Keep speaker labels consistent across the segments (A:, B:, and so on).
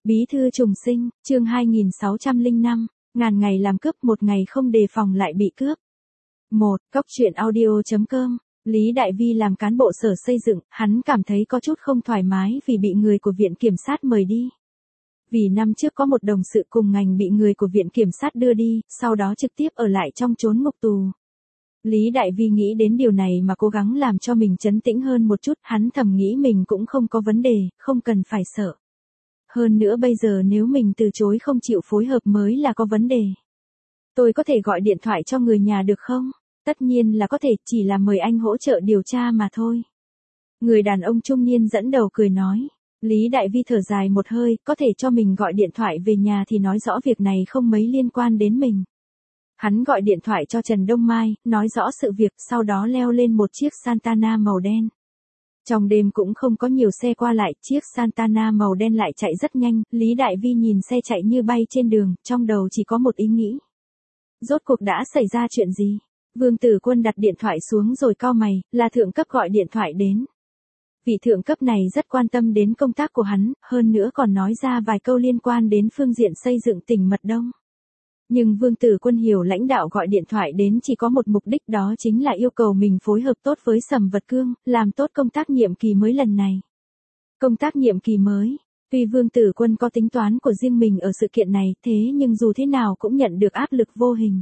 A: Bí thư trùng sinh, chương 2605, ngàn ngày làm cướp một ngày không đề phòng lại bị cướp. 1. Cóc truyện audio.com. Lý Đại Vi làm cán bộ sở xây dựng, hắn cảm thấy có chút không thoải mái vì bị người của viện kiểm sát mời đi. Vì năm trước có một đồng sự cùng ngành bị người của viện kiểm sát đưa đi, sau đó trực tiếp ở lại trong chốn ngục tù. Lý Đại Vi nghĩ đến điều này mà cố gắng làm cho mình trấn tĩnh hơn một chút, hắn thầm nghĩ mình cũng không có vấn đề, không cần phải sợ. Hơn nữa bây giờ nếu mình từ chối không chịu phối hợp mới là có vấn đề. Tôi có thể gọi điện thoại cho người nhà được không? Tất nhiên là có thể, chỉ là mời anh hỗ trợ điều tra mà thôi. Người đàn ông trung niên dẫn đầu cười nói. Lý Đại Vi thở dài một hơi, có thể cho mình gọi điện thoại về nhà thì nói rõ việc này không mấy liên quan đến mình. Hắn gọi điện thoại cho Trần Đông Mai, nói rõ sự việc, sau đó leo lên một chiếc Santana màu đen. Trong đêm cũng không có nhiều xe qua lại, chiếc Santana màu đen lại chạy rất nhanh, Lý Đại Vi nhìn xe chạy như bay trên đường, trong đầu chỉ có một ý nghĩ. Rốt cuộc đã xảy ra chuyện gì? Vương Tử Quân đặt điện thoại xuống rồi cau mày, là thượng cấp gọi điện thoại đến. Vị thượng cấp này rất quan tâm đến công tác của hắn, hơn nữa còn nói ra vài câu liên quan đến phương diện xây dựng tỉnh Mật Đông. Nhưng Vương Tử Quân hiểu lãnh đạo gọi điện thoại đến chỉ có một mục đích, đó chính là yêu cầu mình phối hợp tốt với Sầm Vật Cương, làm tốt công tác nhiệm kỳ mới lần này. Công tác nhiệm kỳ mới, tuy Vương Tử Quân có tính toán của riêng mình ở sự kiện này, thế nhưng dù thế nào cũng nhận được áp lực vô hình.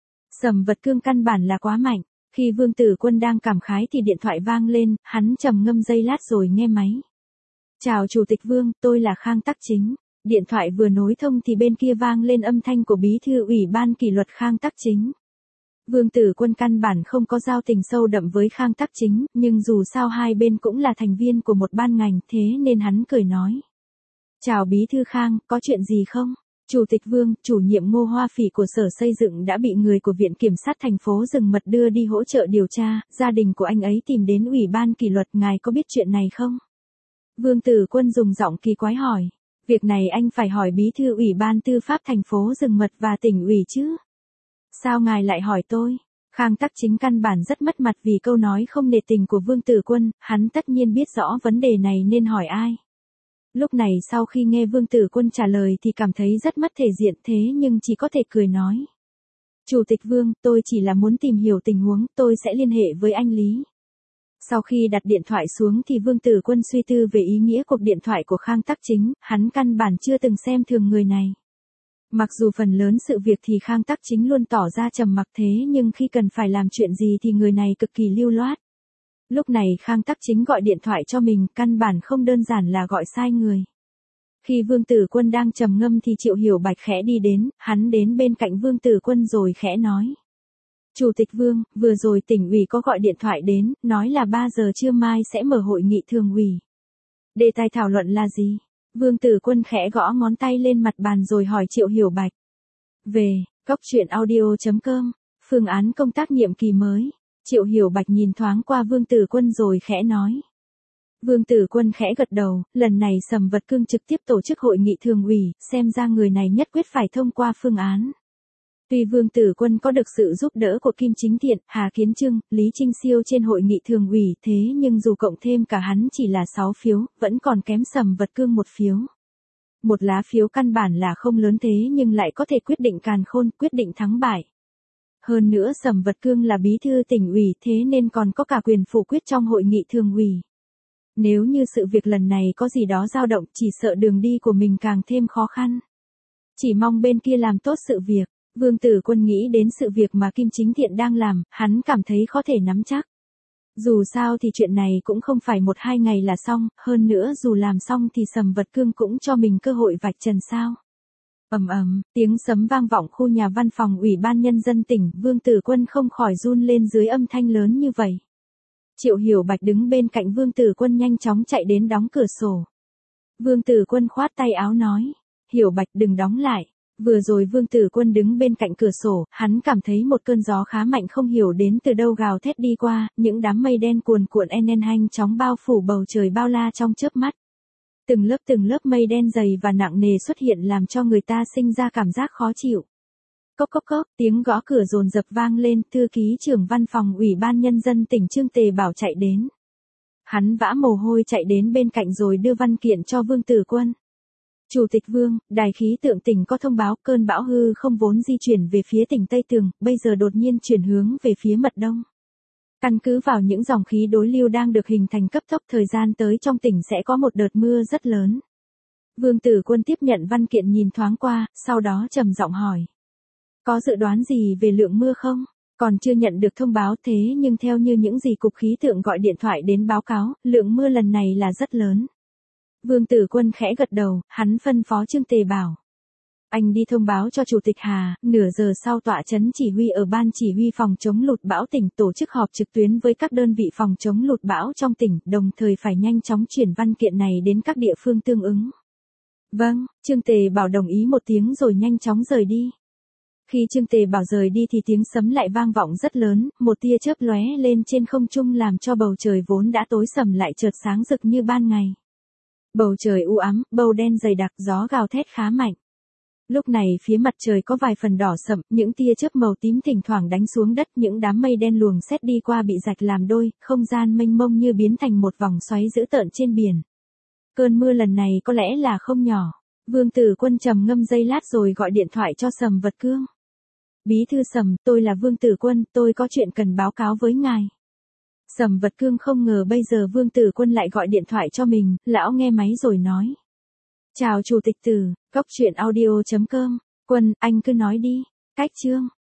A: Sầm Vật Cương căn bản là quá mạnh, khi Vương Tử Quân đang cảm khái thì điện thoại vang lên, hắn trầm ngâm giây lát rồi nghe máy. Chào Chủ tịch Vương, tôi là Khang Tắc Chính. Điện thoại vừa nối thông thì bên kia vang lên âm thanh của bí thư ủy ban kỷ luật Khang Tắc Chính. Vương Tử Quân căn bản không có giao tình sâu đậm với Khang Tắc Chính, nhưng dù sao hai bên cũng là thành viên của một ban ngành, thế nên hắn cười nói. Chào bí thư Khang, có chuyện gì không? Chủ tịch Vương, chủ nhiệm Ngô Hoa Phỉ của Sở Xây dựng đã bị người của Viện Kiểm sát thành phố Rừng Mật đưa đi hỗ trợ điều tra, gia đình của anh ấy tìm đến ủy ban kỷ luật, ngài có biết chuyện này không? Vương Tử Quân dùng giọng kỳ quái hỏi. Việc này anh phải hỏi bí thư ủy ban tư pháp thành phố Rừng Mật và tỉnh ủy chứ? Sao ngài lại hỏi tôi? Khang Tắc Chính căn bản rất mất mặt vì câu nói không nể tình của Vương Tử Quân, hắn tất nhiên biết rõ vấn đề này nên hỏi ai. Lúc này sau khi nghe Vương Tử Quân trả lời thì cảm thấy rất mất thể diện, thế nhưng chỉ có thể cười nói. Chủ tịch Vương, tôi chỉ là muốn tìm hiểu tình huống, tôi sẽ liên hệ với anh Lý. Sau khi đặt điện thoại xuống thì Vương Tử Quân suy tư về ý nghĩa cuộc điện thoại của Khang Tắc Chính, hắn căn bản chưa từng xem thường người này. Mặc dù phần lớn sự việc thì Khang Tắc Chính luôn tỏ ra trầm mặc, thế nhưng khi cần phải làm chuyện gì thì người này cực kỳ lưu loát. Lúc này Khang Tắc Chính gọi điện thoại cho mình, căn bản không đơn giản là gọi sai người. Khi Vương Tử Quân đang trầm ngâm thì Triệu Hiểu Bạch khẽ đi đến, hắn đến bên cạnh Vương Tử Quân rồi khẽ nói. Chủ tịch Vương, vừa rồi tỉnh ủy có gọi điện thoại đến, nói là 3 giờ trưa mai sẽ mở hội nghị thường ủy. Đề tài thảo luận là gì? Vương Tử Quân khẽ gõ ngón tay lên mặt bàn rồi hỏi Triệu Hiểu Bạch. Về, cóc truyện audio.com, phương án công tác nhiệm kỳ mới. Triệu Hiểu Bạch nhìn thoáng qua Vương Tử Quân rồi khẽ nói. Vương Tử Quân khẽ gật đầu, lần này Sầm Vật Cương trực tiếp tổ chức hội nghị thường ủy, xem ra người này nhất quyết phải thông qua phương án. Tuy Vương Tử Quân có được sự giúp đỡ của Kim Chính Thiện, Hà Kiến Trưng, Lý Trinh Siêu trên hội nghị thường ủy, thế nhưng dù cộng thêm cả hắn chỉ là 6 phiếu, vẫn còn kém Sầm Vật Cương 1 phiếu. Một lá phiếu căn bản là không lớn thế nhưng lại có thể quyết định càn khôn, quyết định thắng bại. Hơn nữa Sầm Vật Cương là bí thư tỉnh ủy, thế nên còn có cả quyền phủ quyết trong hội nghị thường ủy. Nếu như sự việc lần này có gì đó dao động, chỉ sợ đường đi của mình càng thêm khó khăn. Chỉ mong bên kia làm tốt sự việc. Vương Tử Quân nghĩ đến sự việc mà Kim Chính Thiện đang làm, hắn cảm thấy có thể nắm chắc. Dù sao thì chuyện này cũng không phải 1-2 ngày là xong, hơn nữa dù làm xong thì Sầm Vật Cương cũng cho mình cơ hội vạch trần sao. Ầm ầm, tiếng sấm vang vọng khu nhà văn phòng Ủy ban Nhân dân tỉnh, Vương Tử Quân không khỏi run lên dưới âm thanh lớn như vậy. Triệu Hiểu Bạch đứng bên cạnh Vương Tử Quân nhanh chóng chạy đến đóng cửa sổ. Vương Tử Quân khoát tay áo nói, Hiểu Bạch đừng đóng lại. Vừa rồi Vương Tử Quân đứng bên cạnh cửa sổ, hắn cảm thấy một cơn gió khá mạnh không hiểu đến từ đâu gào thét đi qua, những đám mây đen cuồn cuộn nhanh chóng bao phủ bầu trời bao la trong chớp mắt. Từng lớp mây đen dày và nặng nề xuất hiện làm cho người ta sinh ra cảm giác khó chịu. Cốc cốc cốc, tiếng gõ cửa dồn dập vang lên, thư ký trưởng văn phòng Ủy ban Nhân dân tỉnh Trương Tề Bảo chạy đến. Hắn vã mồ hôi chạy đến bên cạnh rồi đưa văn kiện cho Vương Tử Quân. Chủ tịch Vương, đài khí tượng tỉnh có thông báo cơn bão hư không vốn di chuyển về phía tỉnh Tây Tường, bây giờ đột nhiên chuyển hướng về phía Mật Đông. Căn cứ vào những dòng khí đối lưu đang được hình thành cấp tốc, thời gian tới trong tỉnh sẽ có một đợt mưa rất lớn. Vương Tử Quân tiếp nhận văn kiện nhìn thoáng qua, sau đó trầm giọng hỏi. Có dự đoán gì về lượng mưa không? Còn chưa nhận được thông báo, thế nhưng theo như những gì cục khí tượng gọi điện thoại đến báo cáo, lượng mưa lần này là rất lớn. Vương Tử Quân khẽ gật đầu, hắn phân phó Trương Tề bảo. Anh đi thông báo cho Chủ tịch Hà, nửa giờ sau tọa trấn chỉ huy ở Ban Chỉ huy phòng chống lụt bão tỉnh tổ chức họp trực tuyến với các đơn vị phòng chống lụt bão trong tỉnh, đồng thời phải nhanh chóng chuyển văn kiện này đến các địa phương tương ứng. Vâng, Trương Tề Bảo đồng ý một tiếng rồi nhanh chóng rời đi. Khi Trương Tề Bảo rời đi thì tiếng sấm lại vang vọng rất lớn, một tia chớp lóe lên trên không trung làm cho bầu trời vốn đã tối sầm lại chợt sáng rực như ban ngày. Bầu trời u ám, bầu đen dày đặc, gió gào thét khá mạnh. Lúc này phía mặt trời có vài phần đỏ sậm, những tia chớp màu tím thỉnh thoảng đánh xuống đất, những đám mây đen luồng xét đi qua bị rạch làm đôi, không gian mênh mông như biến thành một vòng xoáy dữ tợn trên biển. Cơn mưa lần này có lẽ là không nhỏ. Vương Tử Quân trầm ngâm giây lát rồi gọi điện thoại cho Sầm Vật Cương. Bí thư Sầm, tôi là Vương Tử Quân, tôi có chuyện cần báo cáo với ngài. Sầm Vật Cương không ngờ bây giờ Vương Tử Quân lại gọi điện thoại cho mình, lão nghe máy rồi nói. Chào Chủ tịch Tử, cốc truyện audio.com, Quân, anh cứ nói đi. Cách chương.